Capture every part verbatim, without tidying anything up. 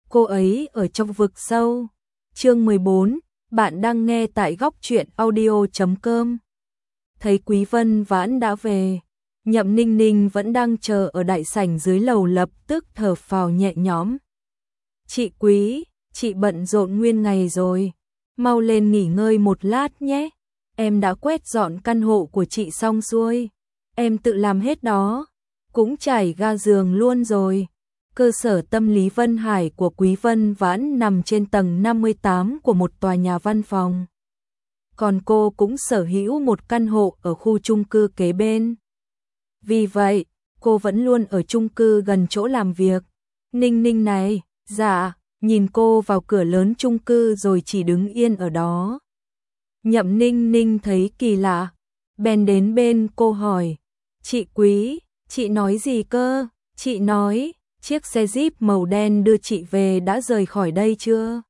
cô ấy ở trong vực sâu. Chương mười bốn, bạn đang nghe tại góc truyện audio chấm com. Thấy Quý Vân Vãn đã về, Nhậm Ninh Ninh vẫn đang chờ ở đại sảnh dưới lầu, lập tức thở phào nhẹ nhõm. Chị Quý, chị bận rộn nguyên ngày rồi, mau lên nghỉ ngơi một lát nhé. Em đã quét dọn căn hộ của chị xong xuôi, em tự làm hết đó, cũng trải ga giường luôn rồi. Cơ sở tâm lý Vân Hải của Quý Vân Vãn nằm trên tầng năm mươi tám của một tòa nhà văn phòng. Còn cô cũng sở hữu một căn hộ ở khu chung cư kế bên. Vì vậy, cô vẫn luôn ở chung cư gần chỗ làm việc. Ninh Ninh này, dạ, nhìn cô vào cửa lớn chung cư rồi chỉ đứng yên ở đó. Nhậm Ninh Ninh thấy kỳ lạ, bèn đến bên cô hỏi, chị Quý, chị nói gì cơ? Chị nói, chiếc xe Jeep màu đen đưa chị về đã rời khỏi đây chưa?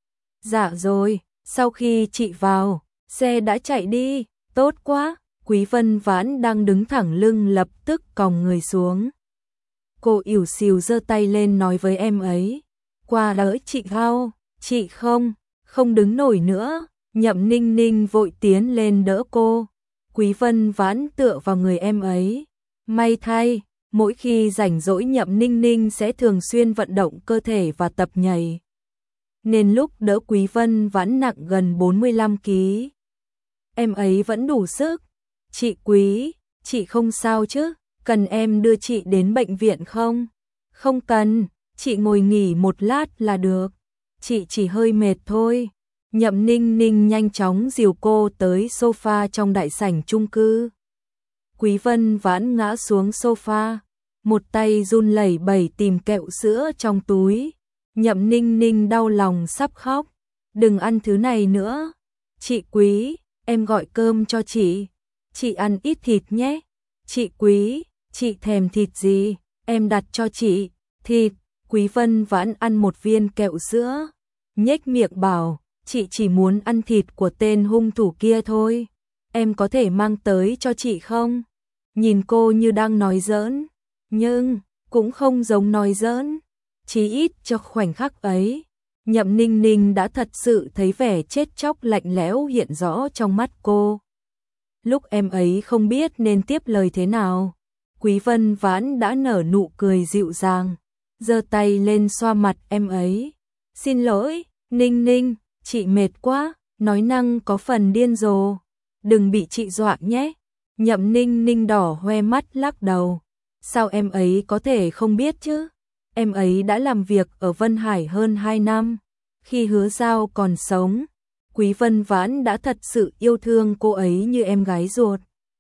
Dạ rồi, sau khi chị vào, xe đã chạy đi, tốt quá. Quý Vân Vãn đang đứng thẳng lưng lập tức còng người xuống. Cô ỉu xìu giơ tay lên nói với em ấy, qua đỡ chị gao, chị không, không đứng nổi nữa. Nhậm Ninh Ninh vội tiến lên đỡ cô. Quý Vân Vãn tựa vào người em ấy. May thay, mỗi khi rảnh rỗi Nhậm Ninh Ninh sẽ thường xuyên vận động cơ thể và tập nhảy. Nên lúc đỡ Quý Vân Vãn nặng gần bốn mươi lăm ki lô gam. Em ấy vẫn đủ sức. Chị Quý, chị không sao chứ? Cần em đưa chị đến bệnh viện không? Không cần, chị ngồi nghỉ một lát là được. Chị chỉ hơi mệt thôi. Nhậm Ninh Ninh nhanh chóng dìu cô tới sofa trong đại sảnh chung cư. Quý Vân Vãn ngã xuống sofa, một tay run lẩy bẩy tìm kẹo sữa trong túi. Nhậm Ninh Ninh đau lòng sắp khóc. Đừng ăn thứ này nữa. Chị Quý, em gọi cơm cho chị. Chị ăn ít thịt nhé. Chị Quý, chị thèm thịt gì? Em đặt cho chị. Thịt. Quý Vân Vãn ăn một viên kẹo sữa, nhếch miệng bảo, chị chỉ muốn ăn thịt của tên hung thủ kia thôi. Em có thể mang tới cho chị không? Nhìn cô như đang nói giỡn, nhưng cũng không giống nói giỡn. Chí ít cho khoảnh khắc ấy, Nhậm Ninh Ninh đã thật sự thấy vẻ chết chóc lạnh lẽo hiện rõ trong mắt cô. Lúc em ấy không biết nên tiếp lời thế nào, Quý Vân Vãn đã nở nụ cười dịu dàng, giơ tay lên xoa mặt em ấy. Xin lỗi, Ninh Ninh, chị mệt quá, nói năng có phần điên rồ. Đừng bị chị dọa nhé. Nhậm Ninh Ninh đỏ hoe mắt lắc đầu. Sao em ấy có thể không biết chứ? Em ấy đã làm việc ở Vân Hải hơn hai năm. Khi Hứa Giao còn sống, Quý Vân Vãn đã thật sự yêu thương cô ấy như em gái ruột.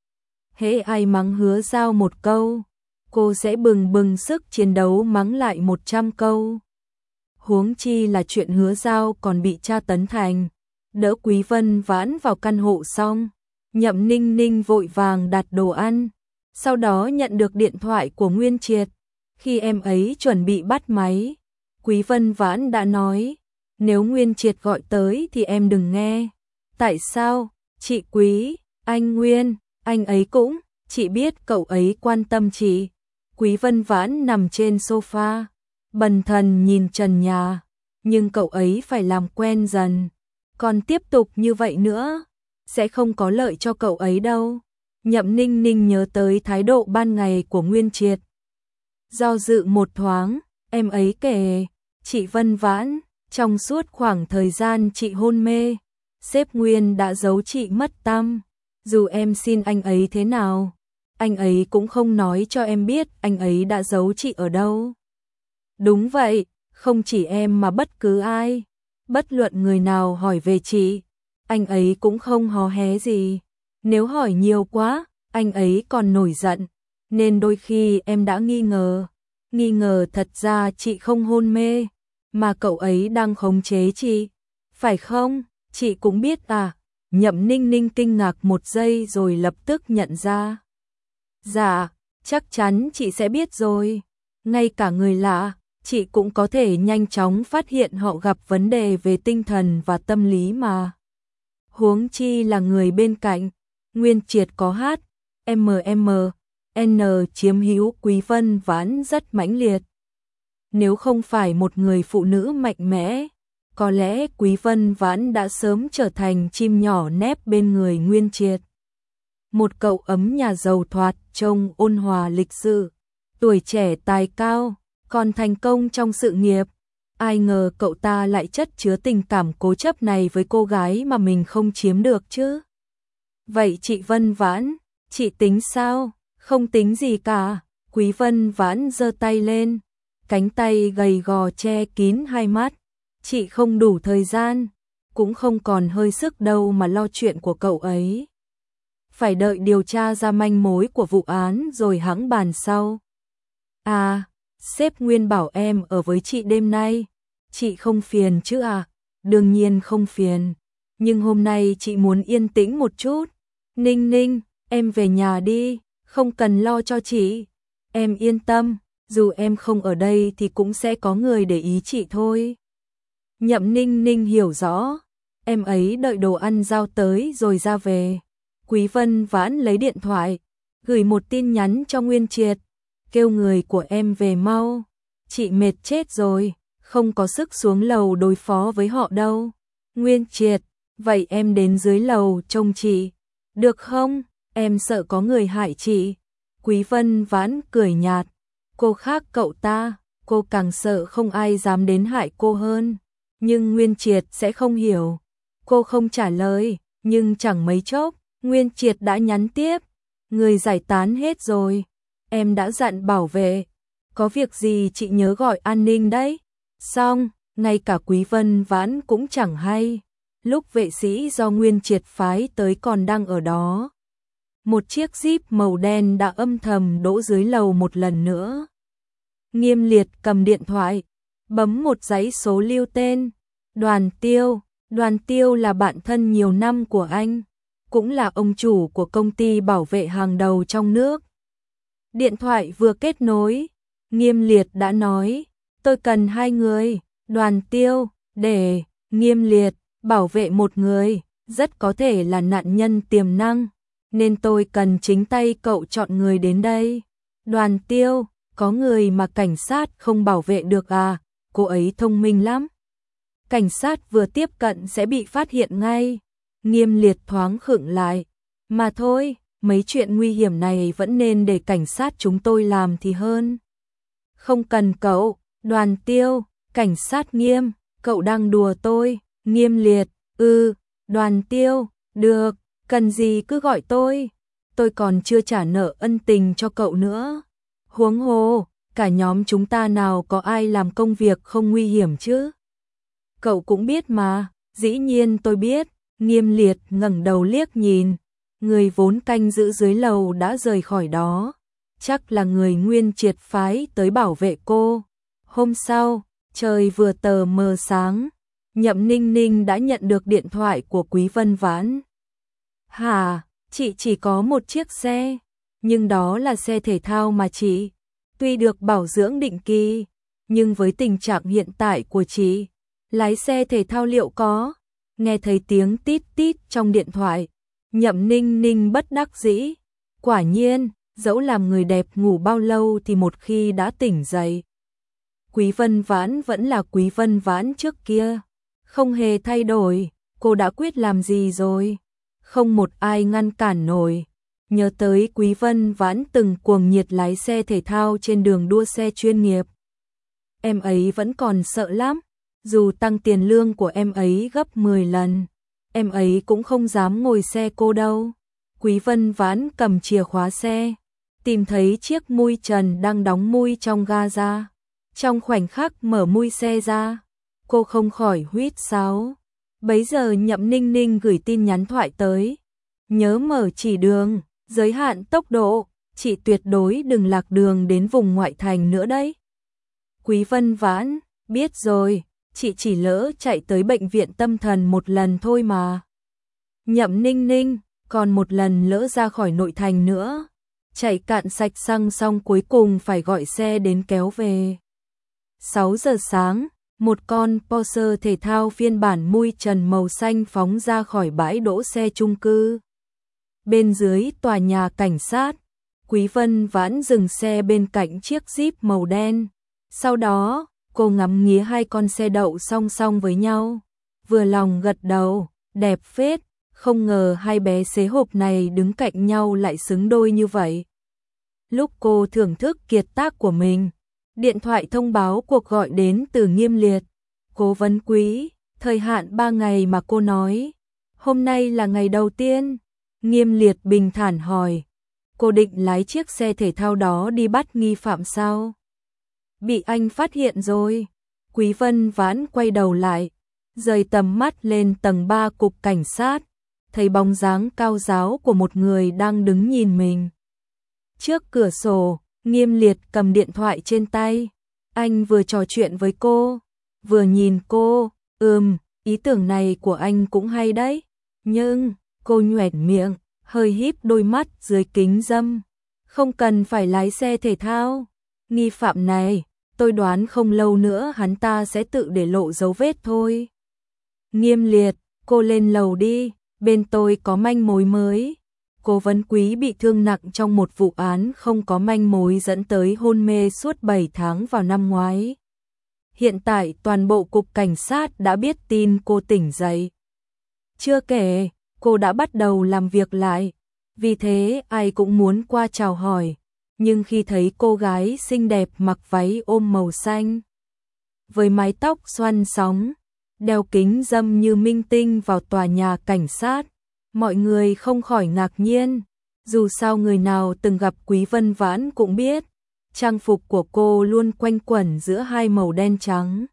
Hễ ai mắng Hứa Giao một câu, cô sẽ bừng bừng sức chiến đấu mắng lại một trăm câu. Huống chi là chuyện Hứa Giao còn bị tra tấn thành. Đỡ Quý Vân Vãn vào căn hộ xong, Nhậm Ninh Ninh vội vàng đặt đồ ăn, sau đó nhận được điện thoại của Nguyên Triệt. Khi em ấy chuẩn bị bắt máy, Quý Vân Vãn đã nói, nếu Nguyên Triệt gọi tới thì em đừng nghe. Tại sao? Chị Quý, anh Nguyên, anh ấy cũng, chị biết cậu ấy quan tâm chị. Quý Vân Vãn nằm trên sofa, bần thần nhìn trần nhà, nhưng cậu ấy phải làm quen dần. Còn tiếp tục như vậy nữa, sẽ không có lợi cho cậu ấy đâu. Nhậm Ninh Ninh nhớ tới thái độ ban ngày của Nguyên Triệt. Do dự một thoáng, em ấy kể, chị Vân Vãn, trong suốt khoảng thời gian chị hôn mê, sếp Nguyên đã giấu chị mất tăm. Dù em xin anh ấy thế nào, anh ấy cũng không nói cho em biết anh ấy đã giấu chị ở đâu. Đúng vậy, không chỉ em mà bất cứ ai, bất luận người nào hỏi về chị, anh ấy cũng không hò hé gì. Nếu hỏi nhiều quá, anh ấy còn nổi giận, nên đôi khi em đã nghi ngờ, nghi ngờ thật ra chị không hôn mê, mà cậu ấy đang khống chế chị. Phải không? Chị cũng biết à? Nhậm Ninh Ninh kinh ngạc một giây rồi lập tức nhận ra. Dạ, chắc chắn chị sẽ biết rồi. Ngay cả người lạ, chị cũng có thể nhanh chóng phát hiện họ gặp vấn đề về tinh thần và tâm lý mà. Huống chi là người bên cạnh. Nguyên Triệt có hát, em em, N chiếm hữu Quý Vân Vãn rất mãnh liệt. Nếu không phải một người phụ nữ mạnh mẽ, có lẽ Quý Vân Vãn đã sớm trở thành chim nhỏ nép bên người Nguyên Triệt. Một cậu ấm nhà giàu thoạt trông ôn hòa lịch sự, tuổi trẻ tài cao, còn thành công trong sự nghiệp. Ai ngờ cậu ta lại chất chứa tình cảm cố chấp này với cô gái mà mình không chiếm được chứ. Vậy chị Vân Vãn, chị tính sao? Không tính gì cả. Quý Vân Vãn giơ tay lên, cánh tay gầy gò che kín hai mắt. Chị không đủ thời gian, cũng không còn hơi sức đâu mà lo chuyện của cậu ấy. Phải đợi điều tra ra manh mối của vụ án rồi hẵng bàn sau. À, sếp Nguyên bảo em ở với chị đêm nay. Chị không phiền chứ à? Đương nhiên không phiền. Nhưng hôm nay chị muốn yên tĩnh một chút. Ninh Ninh, em về nhà đi, không cần lo cho chị. Em yên tâm, dù em không ở đây thì cũng sẽ có người để ý chị thôi. Nhậm Ninh Ninh hiểu rõ, em ấy đợi đồ ăn giao tới rồi ra về. Quý Vân Vãn lấy điện thoại, gửi một tin nhắn cho Nguyên Triệt, kêu người của em về mau. Chị mệt chết rồi, không có sức xuống lầu đối phó với họ đâu. Nguyên Triệt, vậy em đến dưới lầu trông chị, được không? Em sợ có người hại chị. Quý Vân Vãn cười nhạt, cô khác cậu ta, cô càng sợ không ai dám đến hại cô hơn. Nhưng Nguyên Triệt sẽ không hiểu. Cô không trả lời, nhưng chẳng mấy chốc, Nguyên Triệt đã nhắn tiếp. Người giải tán hết rồi, em đã dặn bảo vệ. Có việc gì chị nhớ gọi an ninh đấy. Xong, ngay cả Quý Vân Vãn cũng chẳng hay. Lúc vệ sĩ do Nguyên Triệt phái tới còn đang ở đó. Một chiếc Jeep màu đen đã âm thầm đỗ dưới lầu một lần nữa. Nghiêm Liệt cầm điện thoại, bấm một dãy số lưu tên. Đoàn Tiêu, Đoàn Tiêu là bạn thân nhiều năm của anh, cũng là ông chủ của công ty bảo vệ hàng đầu trong nước. Điện thoại vừa kết nối, Nghiêm Liệt đã nói, tôi cần hai người. Đoàn Tiêu, để Nghiêm Liệt bảo vệ một người, rất có thể là nạn nhân tiềm năng, nên tôi cần chính tay cậu chọn người đến đây. Đoàn Tiêu, có người mà cảnh sát không bảo vệ được à? Cô ấy thông minh lắm. Cảnh sát vừa tiếp cận sẽ bị phát hiện ngay. Nghiêm Liệt thoáng khựng lại. Mà thôi, mấy chuyện nguy hiểm này vẫn nên để cảnh sát chúng tôi làm thì hơn. Không cần cậu. Đoàn Tiêu, cảnh sát Nghiêm, cậu đang đùa tôi. Nghiêm Liệt, ừ. Đoàn Tiêu, được, cần gì cứ gọi tôi. Tôi còn chưa trả nợ ân tình cho cậu nữa. Huống hồ, cả nhóm chúng ta nào có ai làm công việc không nguy hiểm chứ? Cậu cũng biết mà. Dĩ nhiên tôi biết. Nghiêm Liệt ngẩng đầu liếc nhìn. Người vốn canh giữ dưới lầu đã rời khỏi đó. Chắc là người Nguyên Triệt phái tới bảo vệ cô. Hôm sau, trời vừa tờ mờ sáng, Nhậm Ninh Ninh đã nhận được điện thoại của Quý Vân Vãn. Hả, chị chỉ có một chiếc xe, nhưng đó là xe thể thao mà chị. Tuy được bảo dưỡng định kỳ, nhưng với tình trạng hiện tại của chị, lái xe thể thao liệu có? Nghe thấy tiếng tít tít trong điện thoại, Nhậm Ninh Ninh bất đắc dĩ. Quả nhiên, dẫu làm người đẹp ngủ bao lâu thì một khi đã tỉnh dậy, Quý Vân Vãn vẫn là Quý Vân Vãn trước kia, không hề thay đổi. Cô đã quyết làm gì rồi, không một ai ngăn cản nổi. Nhớ tới Quý Vân Vãn từng cuồng nhiệt lái xe thể thao trên đường đua xe chuyên nghiệp, em ấy vẫn còn sợ lắm. Dù tăng tiền lương của em ấy gấp mười lần, em ấy cũng không dám ngồi xe cô đâu. Quý Vân Vãn cầm chìa khóa xe, tìm thấy chiếc mui trần đang đóng mui trong ga ra. Trong khoảnh khắc mở mui xe ra, cô không khỏi huýt sáo. Bấy giờ Nhậm Ninh Ninh gửi tin nhắn thoại tới. Nhớ mở chỉ đường, giới hạn tốc độ, chị tuyệt đối đừng lạc đường đến vùng ngoại thành nữa đấy. Quý Vân Vãn, biết rồi, chị chỉ lỡ chạy tới bệnh viện tâm thần một lần thôi mà. Nhậm Ninh Ninh, còn một lần lỡ ra khỏi nội thành nữa. Chạy cạn sạch xăng xong cuối cùng phải gọi xe đến kéo về. sáu giờ sáng, một con Porsche thể thao phiên bản mui trần màu xanh phóng ra khỏi bãi đỗ xe chung cư. Bên dưới tòa nhà cảnh sát, Quý Vân Vãn dừng xe bên cạnh chiếc Jeep màu đen. Sau đó, cô ngắm nghía hai con xe đậu song song với nhau, vừa lòng gật đầu, đẹp phết, không ngờ hai bé xế hộp này đứng cạnh nhau lại xứng đôi như vậy. Lúc cô thưởng thức kiệt tác của mình, điện thoại thông báo cuộc gọi đến từ Nghiêm Liệt. Cố vấn Quý, thời hạn ba ngày mà cô nói, hôm nay là ngày đầu tiên. Nghiêm Liệt bình thản hỏi, cô định lái chiếc xe thể thao đó đi bắt nghi phạm sao? Bị anh phát hiện rồi. Quý Vân Vãn quay đầu lại, rời tầm mắt lên tầng ba cục cảnh sát, thấy bóng dáng cao ráo của một người đang đứng nhìn mình. Trước cửa sổ, Nghiêm Liệt cầm điện thoại trên tay, anh vừa trò chuyện với cô, vừa nhìn cô, ừm, ý tưởng này của anh cũng hay đấy, nhưng, cô nhoẻn miệng, hơi híp đôi mắt dưới kính râm, không cần phải lái xe thể thao, nghi phạm này, tôi đoán không lâu nữa hắn ta sẽ tự để lộ dấu vết thôi. Nghiêm Liệt, cô lên lầu đi, bên tôi có manh mối mới. Cố vấn Quý bị thương nặng trong một vụ án không có manh mối dẫn tới hôn mê suốt bảy tháng vào năm ngoái. Hiện tại toàn bộ cục cảnh sát đã biết tin cô tỉnh dậy. Chưa kể, cô đã bắt đầu làm việc lại, vì thế ai cũng muốn qua chào hỏi, nhưng khi thấy cô gái xinh đẹp mặc váy ôm màu xanh, với mái tóc xoăn sóng, đeo kính râm như minh tinh vào tòa nhà cảnh sát, mọi người không khỏi ngạc nhiên. Dù sao người nào từng gặp Quý Vân Vãn cũng biết, trang phục của cô luôn quanh quẩn giữa hai màu đen trắng.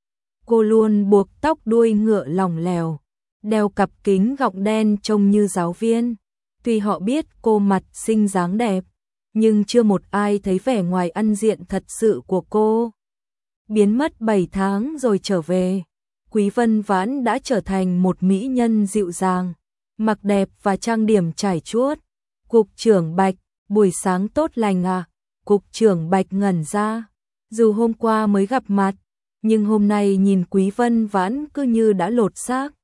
Cô luôn buộc tóc đuôi ngựa lỏng lẻo, đeo cặp kính gọng đen trông như giáo viên. Tuy họ biết cô mặt xinh dáng đẹp, nhưng chưa một ai thấy vẻ ngoài ăn diện thật sự của cô. Biến mất bảy tháng rồi trở về, Quý Vân Vãn đã trở thành một mỹ nhân dịu dàng, mặc đẹp và trang điểm trải chuốt. Cục trưởng Bạch, buổi sáng tốt lành à? Cục trưởng Bạch ngẩn ra, dù hôm qua mới gặp mặt, nhưng hôm nay nhìn Quý Vân Vãn cứ như đã lột xác.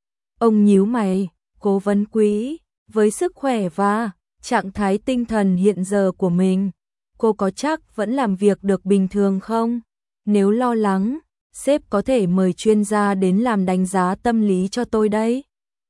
Ông nhíu mày, Cố vấn Quý, với sức khỏe và trạng thái tinh thần hiện giờ của mình, cô có chắc vẫn làm việc được bình thường không? Nếu lo lắng, sếp có thể mời chuyên gia đến làm đánh giá tâm lý cho tôi đấy.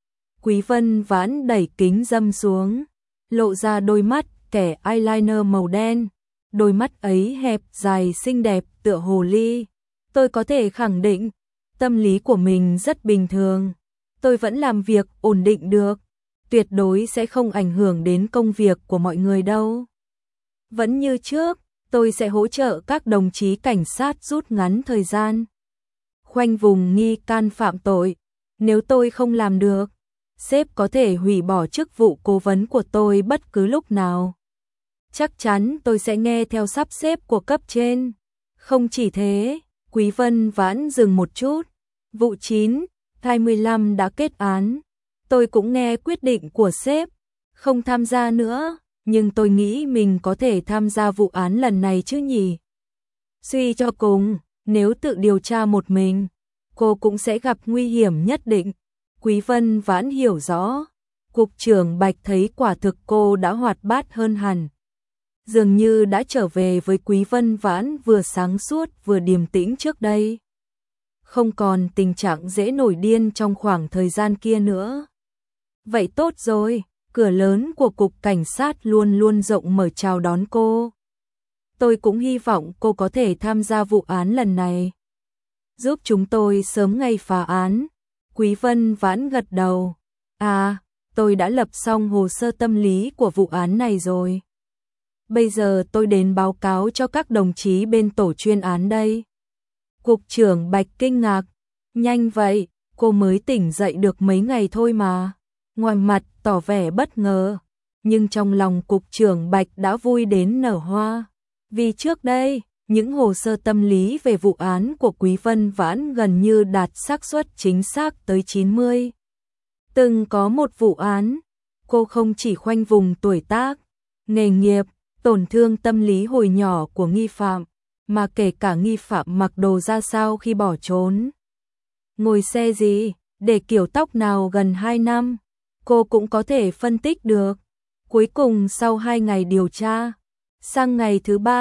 Quý Vân Vãn đẩy kính râm xuống, lộ ra đôi mắt kẻ eyeliner màu đen. Đôi mắt ấy hẹp dài xinh đẹp tựa hồ ly. Tôi có thể khẳng định, tâm lý của mình rất bình thường. Tôi vẫn làm việc ổn định được, tuyệt đối sẽ không ảnh hưởng đến công việc của mọi người đâu. Vẫn như trước, tôi sẽ hỗ trợ các đồng chí cảnh sát rút ngắn thời gian, khoanh vùng nghi can phạm tội. Nếu tôi không làm được, sếp có thể hủy bỏ chức vụ cố vấn của tôi bất cứ lúc nào. Chắc chắn tôi sẽ nghe theo sắp xếp của cấp trên. Không chỉ thế, Quý Vân Vãn dừng một chút. Vụ chín, hai mươi lăm đã kết án. Tôi cũng nghe quyết định của sếp, không tham gia nữa, nhưng tôi nghĩ mình có thể tham gia vụ án lần này chứ nhỉ. Suy cho cùng, nếu tự điều tra một mình, cô cũng sẽ gặp nguy hiểm nhất định. Quý Vân Vãn hiểu rõ, Cục trưởng Bạch thấy quả thực cô đã hoạt bát hơn hẳn. Dường như đã trở về với Quý Vân Vãn vừa sáng suốt vừa điềm tĩnh trước đây. Không còn tình trạng dễ nổi điên trong khoảng thời gian kia nữa. Vậy tốt rồi, cửa lớn của Cục Cảnh sát luôn luôn rộng mở chào đón cô. Tôi cũng hy vọng cô có thể tham gia vụ án lần này, giúp chúng tôi sớm ngày phá án. Quý Vân Vãn gật đầu. À, tôi đã lập xong hồ sơ tâm lý của vụ án này rồi. Bây giờ tôi đến báo cáo cho các đồng chí bên tổ chuyên án đây. Cục trưởng Bạch kinh ngạc. Nhanh vậy, cô mới tỉnh dậy được mấy ngày thôi mà. Ngoài mặt tỏ vẻ bất ngờ, nhưng trong lòng Cục trưởng Bạch đã vui đến nở hoa. Vì trước đây, những hồ sơ tâm lý về vụ án của Quý Vân Vãn gần như đạt xác suất chính xác tới chín mươi. Từng có một vụ án, cô không chỉ khoanh vùng tuổi tác, nghề nghiệp, tổn thương tâm lý hồi nhỏ của nghi phạm, mà kể cả nghi phạm mặc đồ ra sao khi bỏ trốn, ngồi xe gì, để kiểu tóc nào gần hai năm, cô cũng có thể phân tích được. Cuối cùng sau hai ngày điều tra, sang ngày thứ ba,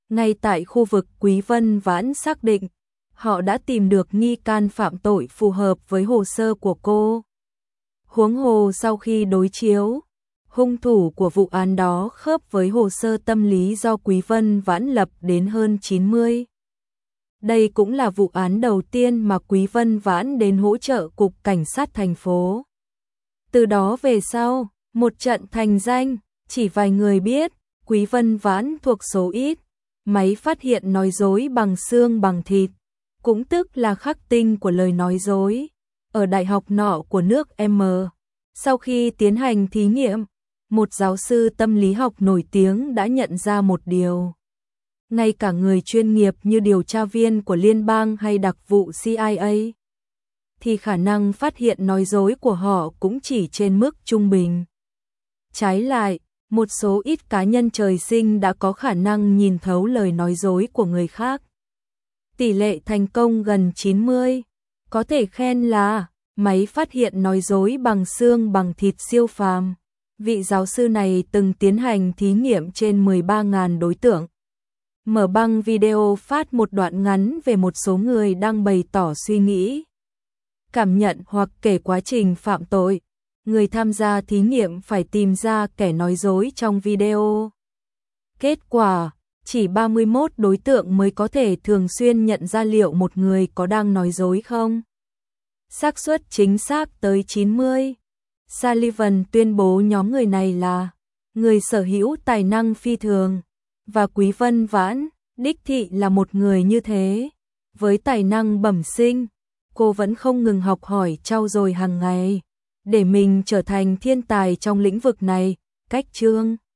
Ngay tại khu vực Quý Vân Vãn xác định, họ đã tìm được nghi can phạm tội phù hợp với hồ sơ của cô. Huống hồ sau khi đối chiếu, hung thủ của vụ án đó khớp với hồ sơ tâm lý do Quý Vân Vãn lập đến hơn chín mươi. Đây cũng là vụ án đầu tiên mà Quý Vân Vãn đến hỗ trợ Cục Cảnh sát thành phố. Từ đó về sau, một trận thành danh, chỉ vài người biết, Quý Vân Vãn thuộc số ít, máy phát hiện nói dối bằng xương bằng thịt, cũng tức là khắc tinh của lời nói dối. Ở đại học nọ của nước M, sau khi tiến hành thí nghiệm, một giáo sư tâm lý học nổi tiếng đã nhận ra một điều. Ngay cả người chuyên nghiệp như điều tra viên của liên bang hay đặc vụ C I A, thì khả năng phát hiện nói dối của họ cũng chỉ trên mức trung bình. Trái lại, một số ít cá nhân trời sinh đã có khả năng nhìn thấu lời nói dối của người khác. Tỷ lệ thành công gần chín mươi, có thể khen là máy phát hiện nói dối bằng xương bằng thịt siêu phàm. Vị giáo sư này từng tiến hành thí nghiệm trên mười ba nghìn đối tượng. Mở băng video phát một đoạn ngắn về một số người đang bày tỏ suy nghĩ, cảm nhận hoặc kể quá trình phạm tội. Người tham gia thí nghiệm phải tìm ra kẻ nói dối trong video. Kết quả, chỉ ba mươi mốt đối tượng mới có thể thường xuyên nhận ra liệu một người có đang nói dối không. Xác suất chính xác tới chín mươi. Sullivan tuyên bố nhóm người này là người sở hữu tài năng phi thường, và Quý Vân Vãn, đích thị là một người như thế. Với tài năng bẩm sinh, cô vẫn không ngừng học hỏi trau dồi hàng ngày, để mình trở thành thiên tài trong lĩnh vực này. Cách chương